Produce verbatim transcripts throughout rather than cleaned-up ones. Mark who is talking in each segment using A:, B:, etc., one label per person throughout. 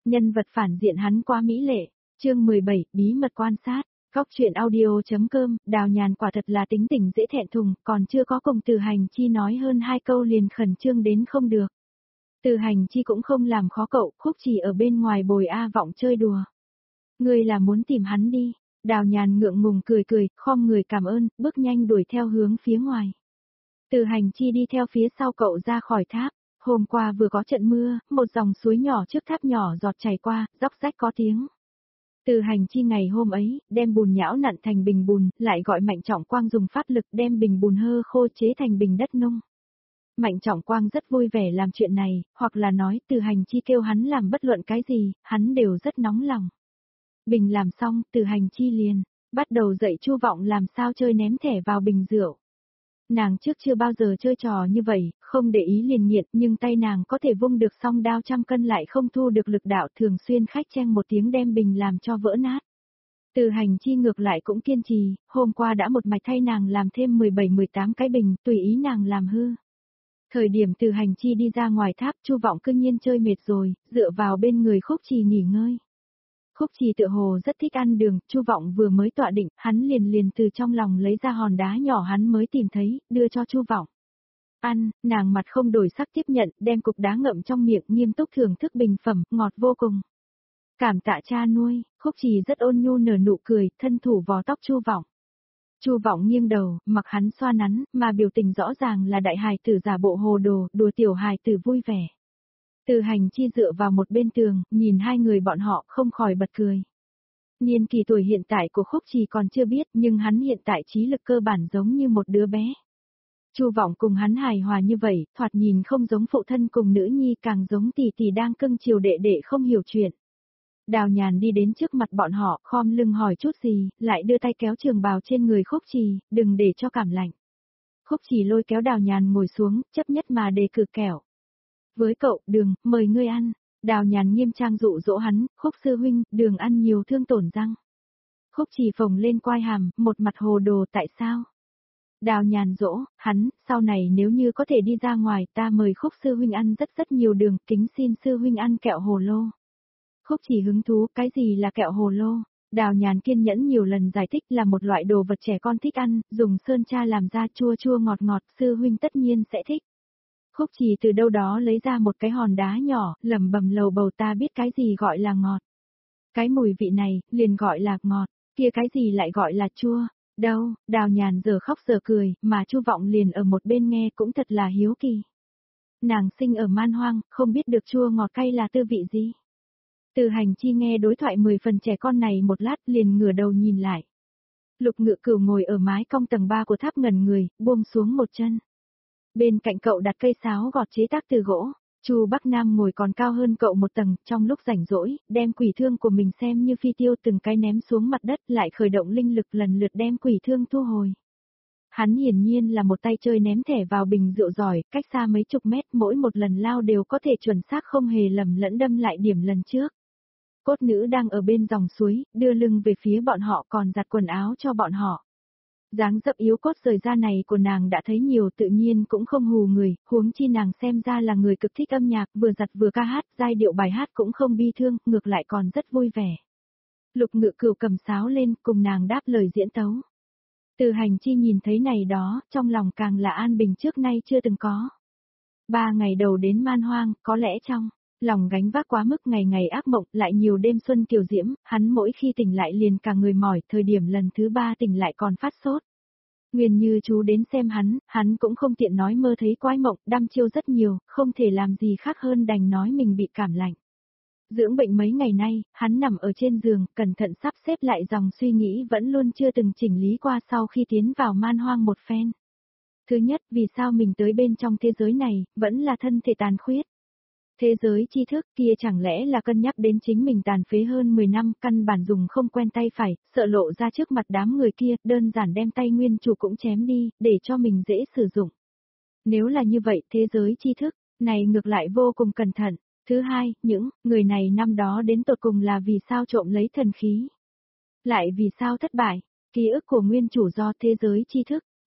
A: Nhân vật phản diện hắn quá mỹ lệ. Chương mười bảy, bí mật quan sát. Góc truyện audio.com, Đào Nhàn quả thật là tính tình dễ thẹn thùng, còn chưa có cùng Từ Hành Chi nói hơn hai câu liền khẩn trương đến không được. Từ Hành Chi cũng không làm khó cậu, Khúc Chỉ ở bên ngoài bồi A Vọng chơi đùa. Ngươi là muốn tìm hắn đi. Đào Nhàn ngượng ngùng cười cười, khom người cảm ơn, bước nhanh đuổi theo hướng phía ngoài. Từ Hành Chi đi theo phía sau cậu ra khỏi tháp. Hôm qua vừa có trận mưa, một dòng suối nhỏ trước tháp nhỏ giọt chảy qua, róc rách có tiếng. Từ Hành Chi ngày hôm ấy, đem bùn nhão nặn thành bình bùn, lại gọi Mạnh Trọng Quang dùng pháp lực đem bình bùn hơ khô chế thành bình đất nung. Mạnh Trọng Quang rất vui vẻ làm chuyện này, hoặc là nói Từ Hành Chi kêu hắn làm bất luận cái gì, hắn đều rất nóng lòng. Bình làm xong, Từ Hành Chi liền bắt đầu dạy Chu Vọng làm sao chơi ném thẻ vào bình rượu. Nàng trước chưa bao giờ chơi trò như vậy, không để ý liền nghiện, nhưng tay nàng có thể vung được song đao trăm cân lại không thu được lực đạo, thường xuyên khách chen một tiếng đem bình làm cho vỡ nát. Từ Hành Chi ngược lại cũng kiên trì, hôm qua đã một mạch thay nàng làm thêm mười bảy mười tám cái bình, tùy ý nàng làm hư. Thời điểm Từ Hành Chi đi ra ngoài tháp, Chu Vọng cư nhiên chơi mệt rồi, dựa vào bên người Khúc Trì nghỉ ngơi. Khúc Trì tựa hồ rất thích ăn đường, Chu Vọng vừa mới tọa định, hắn liền liền từ trong lòng lấy ra hòn đá nhỏ hắn mới tìm thấy, đưa cho Chu Vọng. Ăn, nàng mặt không đổi sắc tiếp nhận, đem cục đá ngậm trong miệng, nghiêm túc thưởng thức bình phẩm, ngọt vô cùng. Cảm tạ cha nuôi, Khúc Trì rất ôn nhu nở nụ cười, thân thủ vò tóc Chu Vọng. Chu Vọng nghiêng đầu, mặc hắn xoa nắn, mà biểu tình rõ ràng là đại hài tử giả bộ hồ đồ, đùa tiểu hài tử vui vẻ. Từ Hành Chi dựa vào một bên tường, nhìn hai người bọn họ không khỏi bật cười. Niên kỳ tuổi hiện tại của Khúc Trì còn chưa biết, nhưng hắn hiện tại trí lực cơ bản giống như một đứa bé. Chu Vọng cùng hắn hài hòa như vậy, thoạt nhìn không giống phụ thân cùng nữ nhi, càng giống tỷ tỷ đang cưng chiều đệ đệ không hiểu chuyện. Đào Nhàn đi đến trước mặt bọn họ, khom lưng hỏi chút gì, lại đưa tay kéo trường bào trên người Khúc Trì, đừng để cho cảm lạnh. Khúc Trì lôi kéo Đào Nhàn ngồi xuống, chấp nhất mà đề cử kẹo. Với cậu, đường, mời ngươi ăn. Đào Nhàn nghiêm trang dụ dỗ hắn, Khúc sư huynh, đường ăn nhiều thương tổn răng. Khúc Trì phồng lên quai hàm, một mặt hồ đồ, tại sao? Đào Nhàn dỗ, hắn, sau này nếu như có thể đi ra ngoài, ta mời Khúc sư huynh ăn rất rất nhiều đường, kính xin sư huynh ăn kẹo hồ lô. Khúc Trì hứng thú, cái gì là kẹo hồ lô? Đào Nhàn kiên nhẫn nhiều lần giải thích là một loại đồ vật trẻ con thích ăn, dùng sơn tra làm ra chua chua ngọt ngọt, sư huynh tất nhiên sẽ thích. Khúc Trì từ đâu đó lấy ra một cái hòn đá nhỏ, lẩm bẩm lầu bầu, ta biết cái gì gọi là ngọt. Cái mùi vị này, liền gọi là ngọt, kia cái gì lại gọi là chua. Đâu, Đào Nhàn giờ khóc giờ cười, mà Chu Vọng liền ở một bên nghe cũng thật là hiếu kỳ. Nàng sinh ở man hoang, không biết được chua ngọt cay là tư vị gì. Từ Hành Chi nghe đối thoại mười phần trẻ con này một lát liền ngửa đầu nhìn lại. Lục Ngự Cửu ngồi ở mái cong tầng ba của tháp ngẩn người, buông xuống một chân. Bên cạnh cậu đặt cây sáo gọt chế tác từ gỗ, Chu Bắc Nam ngồi còn cao hơn cậu một tầng, trong lúc rảnh rỗi, đem quỷ thương của mình xem như phi tiêu từng cái ném xuống mặt đất, lại khởi động linh lực lần lượt đem quỷ thương thu hồi. Hắn hiển nhiên là một tay chơi ném thẻ vào bình rượu giỏi, cách xa mấy chục mét, mỗi một lần lao đều có thể chuẩn xác không hề lầm lẫn đâm lại điểm lần trước. Cốt nữ đang ở bên dòng suối, đưa lưng về phía bọn họ còn giặt quần áo cho bọn họ. Dáng dấp yếu cốt rời da này của nàng đã thấy nhiều, tự nhiên cũng không hù người, huống chi nàng xem ra là người cực thích âm nhạc, vừa giặt vừa ca hát, giai điệu bài hát cũng không bi thương, ngược lại còn rất vui vẻ. Lục Ngự Cửu cầm sáo lên, cùng nàng đáp lời diễn tấu. Từ Hành Chi nhìn thấy này đó, trong lòng càng là an bình trước nay chưa từng có. Ba ngày đầu đến man hoang, có lẽ trong lòng gánh vác quá mức, ngày ngày ác mộng, lại nhiều đêm xuân kiều diễm, hắn mỗi khi tỉnh lại liền cả người mỏi, thời điểm lần thứ ba tỉnh lại còn phát sốt. Nguyên Như chú đến xem hắn, hắn cũng không tiện nói mơ thấy quái mộng, đăm chiêu rất nhiều, không thể làm gì khác hơn đành nói mình bị cảm lạnh. Dưỡng bệnh mấy ngày nay, hắn nằm ở trên giường, cẩn thận sắp xếp lại dòng suy nghĩ vẫn luôn chưa từng chỉnh lý qua sau khi tiến vào man hoang một phen. Thứ nhất, vì sao mình tới bên trong thế giới này, vẫn là thân thể tàn khuyết. Thế giới tri thức kia chẳng lẽ là cân nhắc đến chính mình tàn phế hơn mười năm, căn bản dùng không quen tay phải, sợ lộ ra trước mặt đám người kia, đơn giản đem tay nguyên chủ cũng chém đi, để cho mình dễ sử dụng. Nếu là như vậy, thế giới tri thức này ngược lại vô cùng cẩn thận. Thứ hai, những người này năm đó đến tột cùng là vì sao trộm lấy thần khí. Lại vì sao thất bại, ký ức của nguyên chủ do thế giới tri thức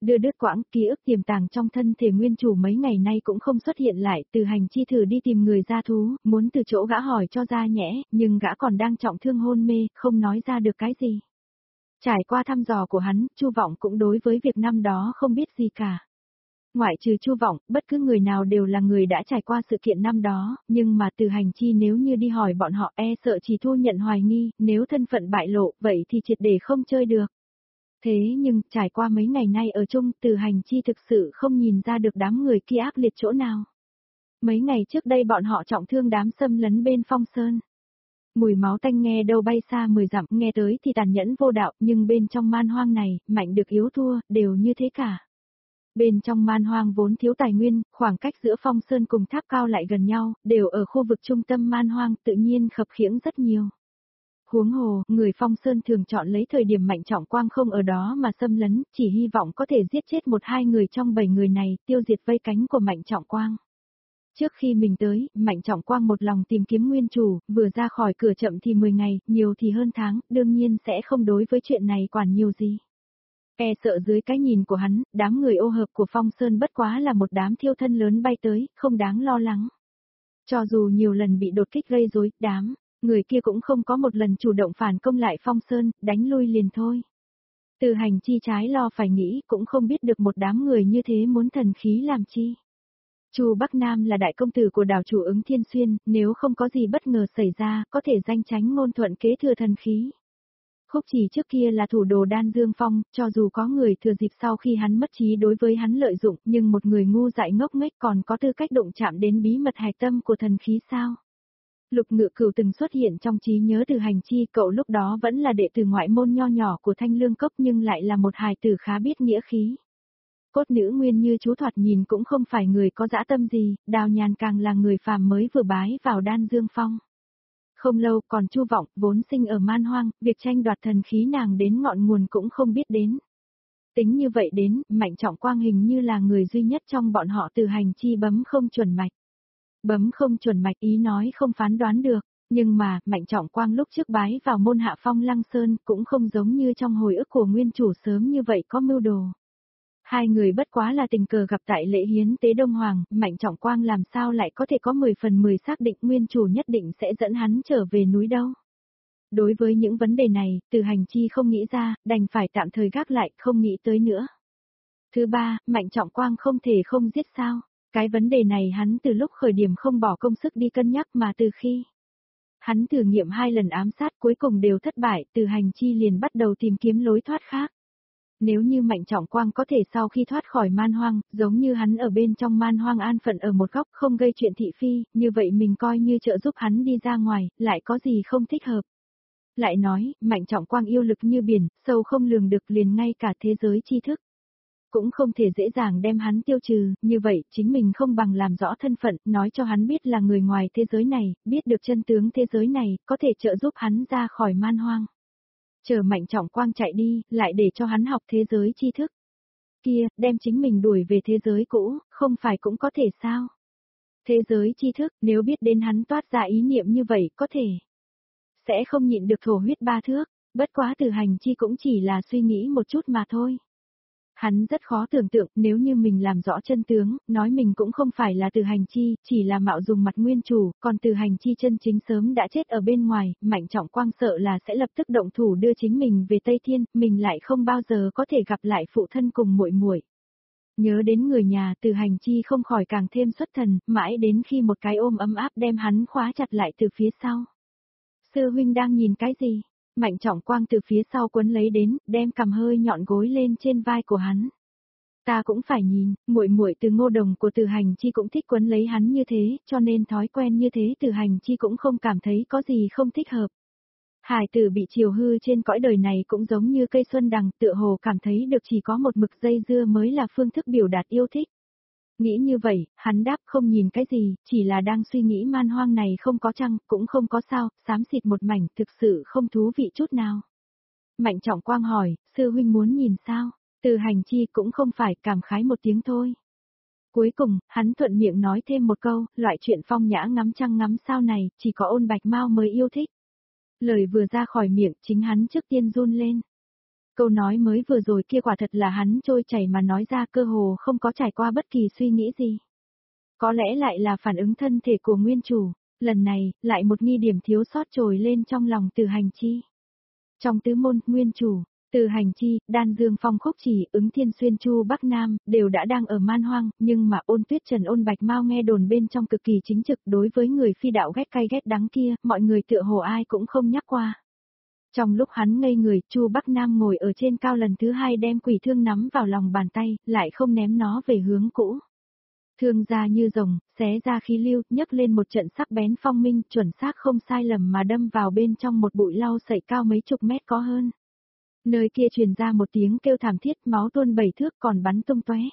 A: Đưa đứt quãng ký ức tiềm tàng trong thân thể nguyên chủ mấy ngày nay cũng không xuất hiện lại, Từ Hành Chi thử đi tìm người gia thú, muốn từ chỗ gã hỏi cho ra nhẽ, nhưng gã còn đang trọng thương hôn mê, không nói ra được cái gì. Trải qua thăm dò của hắn, Chu Vọng cũng đối với việc năm đó không biết gì cả. Ngoại trừ Chu Vọng, bất cứ người nào đều là người đã trải qua sự kiện năm đó, nhưng mà Từ Hành Chi nếu như đi hỏi bọn họ e sợ chỉ thu nhận hoài nghi, nếu thân phận bại lộ, vậy thì triệt để không chơi được. Thế nhưng, trải qua mấy ngày nay ở chung, Từ Hành Chi thực sự không nhìn ra được đám người kia ác liệt chỗ nào. Mấy ngày trước đây bọn họ trọng thương đám xâm lấn bên Phong Sơn. Mùi máu tanh nghe đâu bay xa mười dặm, nghe tới thì tàn nhẫn vô đạo, nhưng bên trong man hoang này, mạnh được yếu thua, đều như thế cả. Bên trong man hoang vốn thiếu tài nguyên, khoảng cách giữa Phong Sơn cùng tháp cao lại gần nhau, đều ở khu vực trung tâm man hoang, tự nhiên khập khiễng rất nhiều. Huống hồ, người Phong Sơn thường chọn lấy thời điểm Mạnh Trọng Quang không ở đó mà xâm lấn, chỉ hy vọng có thể giết chết một hai người trong bảy người này, tiêu diệt vây cánh của Mạnh Trọng Quang. Trước khi mình tới, Mạnh Trọng Quang một lòng tìm kiếm nguyên chủ, vừa ra khỏi cửa chậm thì mười ngày, nhiều thì hơn tháng, đương nhiên sẽ không đối với chuyện này quản nhiều gì. E sợ dưới cái nhìn của hắn, đám người ô hợp của Phong Sơn bất quá là một đám thiêu thân lớn bay tới, không đáng lo lắng. Cho dù nhiều lần bị đột kích gây rối, đám người kia cũng không có một lần chủ động phản công lại Phong Sơn, đánh lui liền thôi. Từ Hành Chi trái lo phải nghĩ, cũng không biết được một đám người như thế muốn thần khí làm chi. Chu Bắc Nam là đại công tử của đảo chủ Ứng Thiên Xuyên, nếu không có gì bất ngờ xảy ra, có thể danh chánh ngôn thuận kế thừa thần khí. Khúc Chỉ trước kia là thủ đồ Đan Dương Phong, cho dù có người thừa dịp sau khi hắn mất trí đối với hắn lợi dụng, nhưng một người ngu dại ngốc nghếch còn có tư cách động chạm đến bí mật hạch tâm của thần khí sao? Lục Ngự Cửu từng xuất hiện trong trí nhớ Từ Hành Chi, cậu lúc đó vẫn là đệ tử ngoại môn nho nhỏ của Thanh Lương Cốc nhưng lại là một hài tử khá biết nghĩa khí. Cốt nữ nguyên như chú thoạt nhìn cũng không phải người có dã tâm gì, Đào Nhàn càng là người phàm mới vừa bái vào Đan Dương Phong. Không lâu còn Chu Vọng, vốn sinh ở man hoang, việc tranh đoạt thần khí nàng đến ngọn nguồn cũng không biết đến. Tính như vậy đến, Mạnh Trọng Quang hình như là người duy nhất trong bọn họ Từ Hành Chi bấm không chuẩn mạch. Bấm không chuẩn mạch ý nói không phán đoán được, nhưng mà, Mạnh Trọng Quang lúc trước bái vào môn hạ Phong Lăng Sơn cũng không giống như trong hồi ức của nguyên chủ sớm như vậy có mưu đồ. Hai người bất quá là tình cờ gặp tại lễ hiến tế Đông Hoàng, Mạnh Trọng Quang làm sao lại có thể có mười phần mười xác định nguyên chủ nhất định sẽ dẫn hắn trở về núi đâu. Đối với những vấn đề này, Từ Hành Chi không nghĩ ra, đành phải tạm thời gác lại, không nghĩ tới nữa. Thứ ba, Mạnh Trọng Quang không thể không giết sao. Cái vấn đề này hắn từ lúc khởi điểm không bỏ công sức đi cân nhắc mà từ khi hắn thử nghiệm hai lần ám sát cuối cùng đều thất bại, Từ Hành Chi liền bắt đầu tìm kiếm lối thoát khác. Nếu như Mạnh Trọng Quang có thể sau khi thoát khỏi man hoang, giống như hắn ở bên trong man hoang an phận ở một góc không gây chuyện thị phi, như vậy mình coi như trợ giúp hắn đi ra ngoài, lại có gì không thích hợp. Lại nói, Mạnh Trọng Quang yêu lực như biển, sâu không lường được liền ngay cả thế giới tri thức. Cũng không thể dễ dàng đem hắn tiêu trừ, như vậy chính mình không bằng làm rõ thân phận, nói cho hắn biết là người ngoài thế giới này, biết được chân tướng thế giới này, có thể trợ giúp hắn ra khỏi man hoang. Chờ Mạnh Trọng Quang chạy đi, lại để cho hắn học thế giới tri thức. Kia, đem chính mình đuổi về thế giới cũ, không phải cũng có thể sao? Thế giới tri thức, nếu biết đến hắn toát ra ý niệm như vậy, có thể sẽ không nhịn được thổ huyết ba thước, bất quá Từ Hành Chi cũng chỉ là suy nghĩ một chút mà thôi. Hắn rất khó tưởng tượng, nếu như mình làm rõ chân tướng, nói mình cũng không phải là Từ Hành Chi, chỉ là mạo dùng mặt nguyên chủ, còn Từ Hành Chi chân chính sớm đã chết ở bên ngoài, Mạnh Trọng Quang sợ là sẽ lập tức động thủ đưa chính mình về Tây Thiên, mình lại không bao giờ có thể gặp lại phụ thân cùng muội muội. Nhớ đến người nhà, Từ Hành Chi không khỏi càng thêm xuất thần, mãi đến khi một cái ôm ấm áp đem hắn khóa chặt lại từ phía sau. Sư huynh đang nhìn cái gì? Mạnh Trọng Quang từ phía sau quấn lấy đến, đem cầm hơi nhọn gối lên trên vai của hắn. Ta cũng phải nhìn, muội muội Từ Ngô Đồng của Từ Hành Chi cũng thích quấn lấy hắn như thế, cho nên thói quen như thế Từ Hành Chi cũng không cảm thấy có gì không thích hợp. Hải tử bị chiều hư trên cõi đời này cũng giống như cây xuân đằng, tựa hồ cảm thấy được chỉ có một mực dây dưa mới là phương thức biểu đạt yêu thích. Nghĩ như vậy, hắn đáp không nhìn cái gì, chỉ là đang suy nghĩ man hoang này không có trăng, cũng không có sao, xám xịt một mảnh, thực sự không thú vị chút nào. Mạnh Trọng Quang hỏi, sư huynh muốn nhìn sao? Từ Hành Chi cũng không phải, cảm khái một tiếng thôi. Cuối cùng, hắn thuận miệng nói thêm một câu, loại chuyện phong nhã ngắm trăng ngắm sao này, chỉ có Ôn Bạch Mao mới yêu thích. Lời vừa ra khỏi miệng, chính hắn trước tiên run lên. Câu nói mới vừa rồi kia quả thật là hắn trôi chảy mà nói ra, cơ hồ không có trải qua bất kỳ suy nghĩ gì. Có lẽ lại là phản ứng thân thể của nguyên chủ, lần này, lại một nghi điểm thiếu sót trồi lên trong lòng Từ Hành Chi. Trong tứ môn, nguyên chủ, Từ Hành Chi, Đan Dương Phong Khúc Chỉ, Ứng Thiên Xuyên Chu Bắc Nam, đều đã đang ở Man Hoang, nhưng mà Ôn Tuyết Trần Ôn Bạch Mao nghe đồn bên trong cực kỳ chính trực, đối với người phi đạo ghét cay ghét đắng kia, mọi người tựa hồ ai cũng không nhắc qua. Trong lúc hắn ngây người, Chu Bắc Nam ngồi ở trên cao lần thứ hai đem quỷ thương nắm vào lòng bàn tay, lại không ném nó về hướng cũ. Thương ra như rồng, xé ra khí lưu, nhấc lên một trận sắc bén phong minh, chuẩn xác không sai lầm mà đâm vào bên trong một bụi lau sậy cao mấy chục mét có hơn. Nơi kia truyền ra một tiếng kêu thảm thiết, máu tuôn bảy thước còn bắn tung tóe.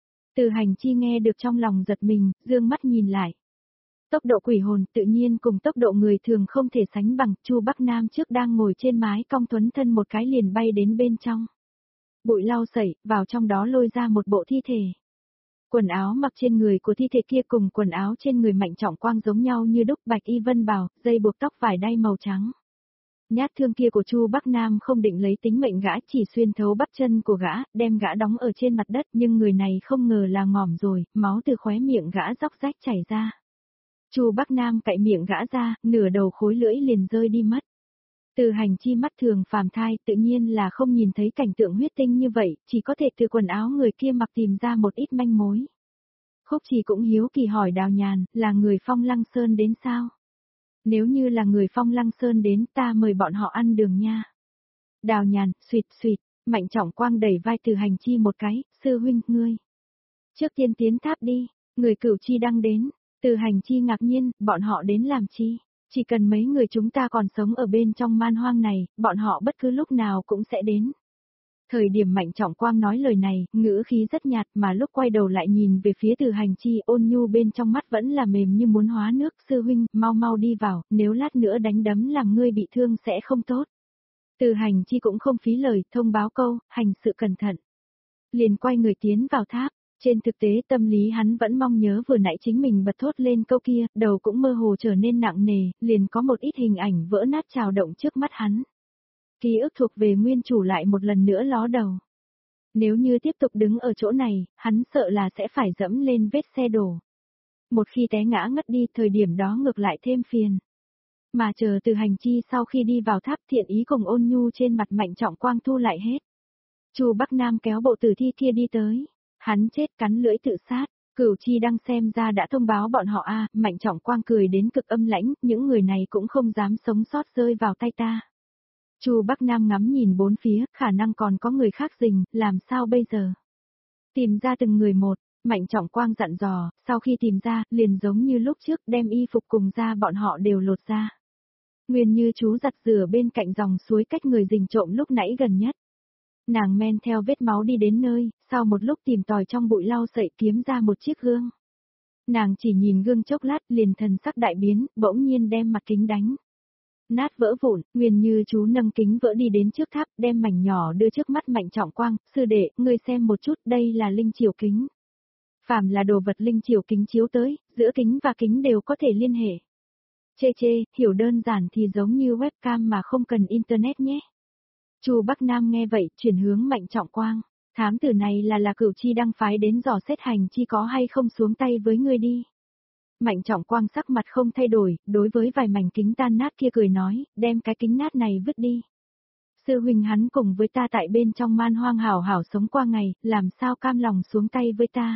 A: Từ Hành Chi nghe được trong lòng giật mình, dương mắt nhìn lại. Tốc độ quỷ hồn tự nhiên cùng tốc độ người thường không thể sánh bằng, Chu Bắc Nam trước đang ngồi trên mái cong tuấn thân một cái liền bay đến bên trong. Bụi lau sậy, vào trong đó lôi ra một bộ thi thể. Quần áo mặc trên người của thi thể kia cùng quần áo trên người Mạnh Trọng Quang giống nhau như đúc, bạch y vân bào, dây buộc tóc vải đay màu trắng. Nhát thương kia của Chu Bắc Nam không định lấy tính mệnh gã, chỉ xuyên thấu bắp chân của gã, đem gã đóng ở trên mặt đất, nhưng người này không ngờ là ngỏm rồi, máu từ khóe miệng gã róc rách chảy ra. Chu Bắc Nam cạy miệng gã ra, nửa đầu khối lưỡi liền rơi đi mất. Từ Hành Chi mắt thường phàm thai tự nhiên là không nhìn thấy cảnh tượng huyết tinh như vậy, chỉ có thể từ quần áo người kia mặc tìm ra một ít manh mối. Khúc Chỉ cũng hiếu kỳ hỏi Đào Nhàn, là người Phong Lăng Sơn đến sao? Nếu như là người Phong Lăng Sơn đến, ta mời bọn họ ăn đường nha. Đào Nhàn, suỵt suỵt, Mạnh Trọng Quang đẩy vai Từ Hành Chi một cái, sư huynh, ngươi. Trước tiên tiến tháp đi, người Cửu Chi đang đến. Từ Hành Chi ngạc nhiên, bọn họ đến làm chi? Chỉ cần mấy người chúng ta còn sống ở bên trong man hoang này, bọn họ bất cứ lúc nào cũng sẽ đến. Thời điểm Mạnh Trọng Quang nói lời này, ngữ khí rất nhạt, mà lúc quay đầu lại nhìn về phía Từ Hành Chi, ôn nhu bên trong mắt vẫn là mềm như muốn hóa nước. Sư huynh, mau mau đi vào, nếu lát nữa đánh đấm làm ngươi bị thương sẽ không tốt. Từ Hành Chi cũng không phí lời, thông báo câu, hành sự cẩn thận. Liền quay người tiến vào tháp. Trên thực tế tâm lý hắn vẫn mong nhớ vừa nãy chính mình bật thốt lên câu kia, đầu cũng mơ hồ trở nên nặng nề, liền có một ít hình ảnh vỡ nát trào động trước mắt hắn. Ký ức thuộc về nguyên chủ lại một lần nữa ló đầu. Nếu như tiếp tục đứng ở chỗ này, hắn sợ là sẽ phải dẫm lên vết xe đổ. Một khi té ngã ngất đi, thời điểm đó ngược lại thêm phiền. Mà chờ Từ Hành Chi sau khi đi vào tháp, thiện ý cùng ôn nhu trên mặt Mạnh Trọng Quang thu lại hết. Chu Bắc Nam kéo bộ tử thi kia đi tới. Hắn chết cắn lưỡi tự sát, Cửu Chi đang xem ra đã thông báo bọn họ a. À, Mạnh Trọng Quang cười đến cực âm lãnh, những người này cũng không dám sống sót rơi vào tay ta. Chu Bắc Nam ngắm nhìn bốn phía, khả năng còn có người khác rình, làm sao bây giờ? Tìm ra từng người một, Mạnh Trọng Quang dặn dò, sau khi tìm ra, liền giống như lúc trước đem y phục cùng ra bọn họ đều lột ra. Nguyên Như chú giặt rửa bên cạnh dòng suối cách người rình trộm lúc nãy gần nhất. Nàng men theo vết máu đi đến nơi, sau một lúc tìm tòi trong bụi lau sậy kiếm ra một chiếc gương. Nàng chỉ nhìn gương chốc lát liền thần sắc đại biến, bỗng nhiên đem mặt kính đánh. Nát vỡ vụn, Nguyên Như chú nâng kính vỡ đi đến trước tháp, đem mảnh nhỏ đưa trước mắt Mạnh Trọng Quang, sư đệ, ngươi xem một chút, đây là linh chiếu kính. Phàm là đồ vật linh chiếu kính chiếu tới, giữa kính và kính đều có thể liên hệ. Chê chê, hiểu đơn giản thì giống như webcam mà không cần internet nhé. Chu Bắc Nam nghe vậy, chuyển hướng Mạnh Trọng Quang, thám tử này là là Cửu Chi đăng phái đến dò xét Hành Chi có hay không xuống tay với ngươi đi. Mạnh Trọng Quang sắc mặt không thay đổi, đối với vài mảnh kính tan nát kia cười nói, đem cái kính nát này vứt đi. Sư huynh hắn cùng với ta tại bên trong man hoang hảo hảo sống qua ngày, làm sao cam lòng xuống tay với ta.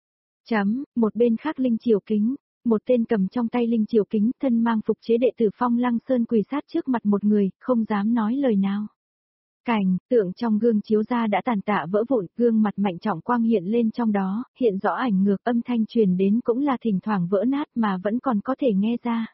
A: Chấm, một bên khác linh chiếu kính, một tên cầm trong tay linh chiếu kính, thân mang phục chế đệ tử Phong Lăng Sơn quỳ sát trước mặt một người, không dám nói lời nào. Cảnh, tượng trong gương chiếu ra đã tàn tạ vỡ vụn, gương mặt Mạnh Trọng Quang hiện lên trong đó, hiện rõ ảnh ngược, âm thanh truyền đến cũng là thỉnh thoảng vỡ nát mà vẫn còn có thể nghe ra.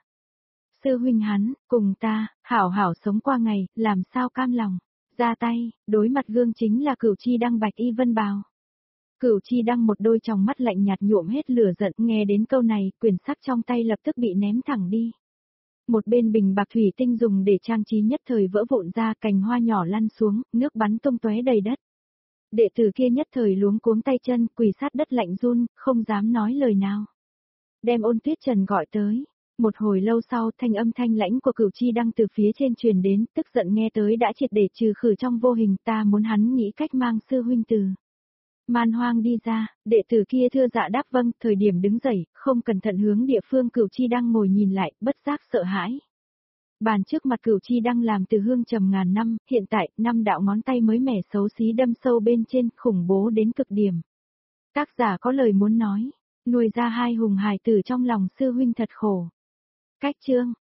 A: Sư huynh hắn, cùng ta, hảo hảo sống qua ngày, làm sao cam lòng, ra tay, đối mặt gương chính là Cửu Chi đăng bạch y vân bào. Cửu Chi đăng một đôi tròng mắt lạnh nhạt nhuộm hết lửa giận, nghe đến câu này, quyển sắc trong tay lập tức bị ném thẳng đi. Một bên bình bạc thủy tinh dùng để trang trí nhất thời vỡ vụn ra, cành hoa nhỏ lăn xuống, nước bắn tung tóe đầy đất. Đệ tử kia nhất thời luống cuống tay chân, quỳ sát đất lạnh run, không dám nói lời nào. Đem Ôn Tuyết Trần gọi tới. Một hồi lâu sau thanh âm thanh lãnh của Cửu Chi Đăng từ phía trên truyền đến, tức giận nghe tới đã triệt để trừ khử trong vô hình, ta muốn hắn nghĩ cách mang sư huynh từ Man Hoang đi ra, đệ tử kia thưa dạ đáp vâng, thời điểm đứng dậy, không cẩn thận hướng địa phương Cửu Chi Đăng ngồi nhìn lại, bất giác sợ hãi. Bàn trước mặt Cửu Chi Đăng làm từ hương trầm ngàn năm, hiện tại, năm đạo ngón tay mới mẻ xấu xí đâm sâu bên trên, khủng bố đến cực điểm. Tác giả có lời muốn nói, nuôi ra hai hùng hài tử trong lòng sư huynh thật khổ. Cách chương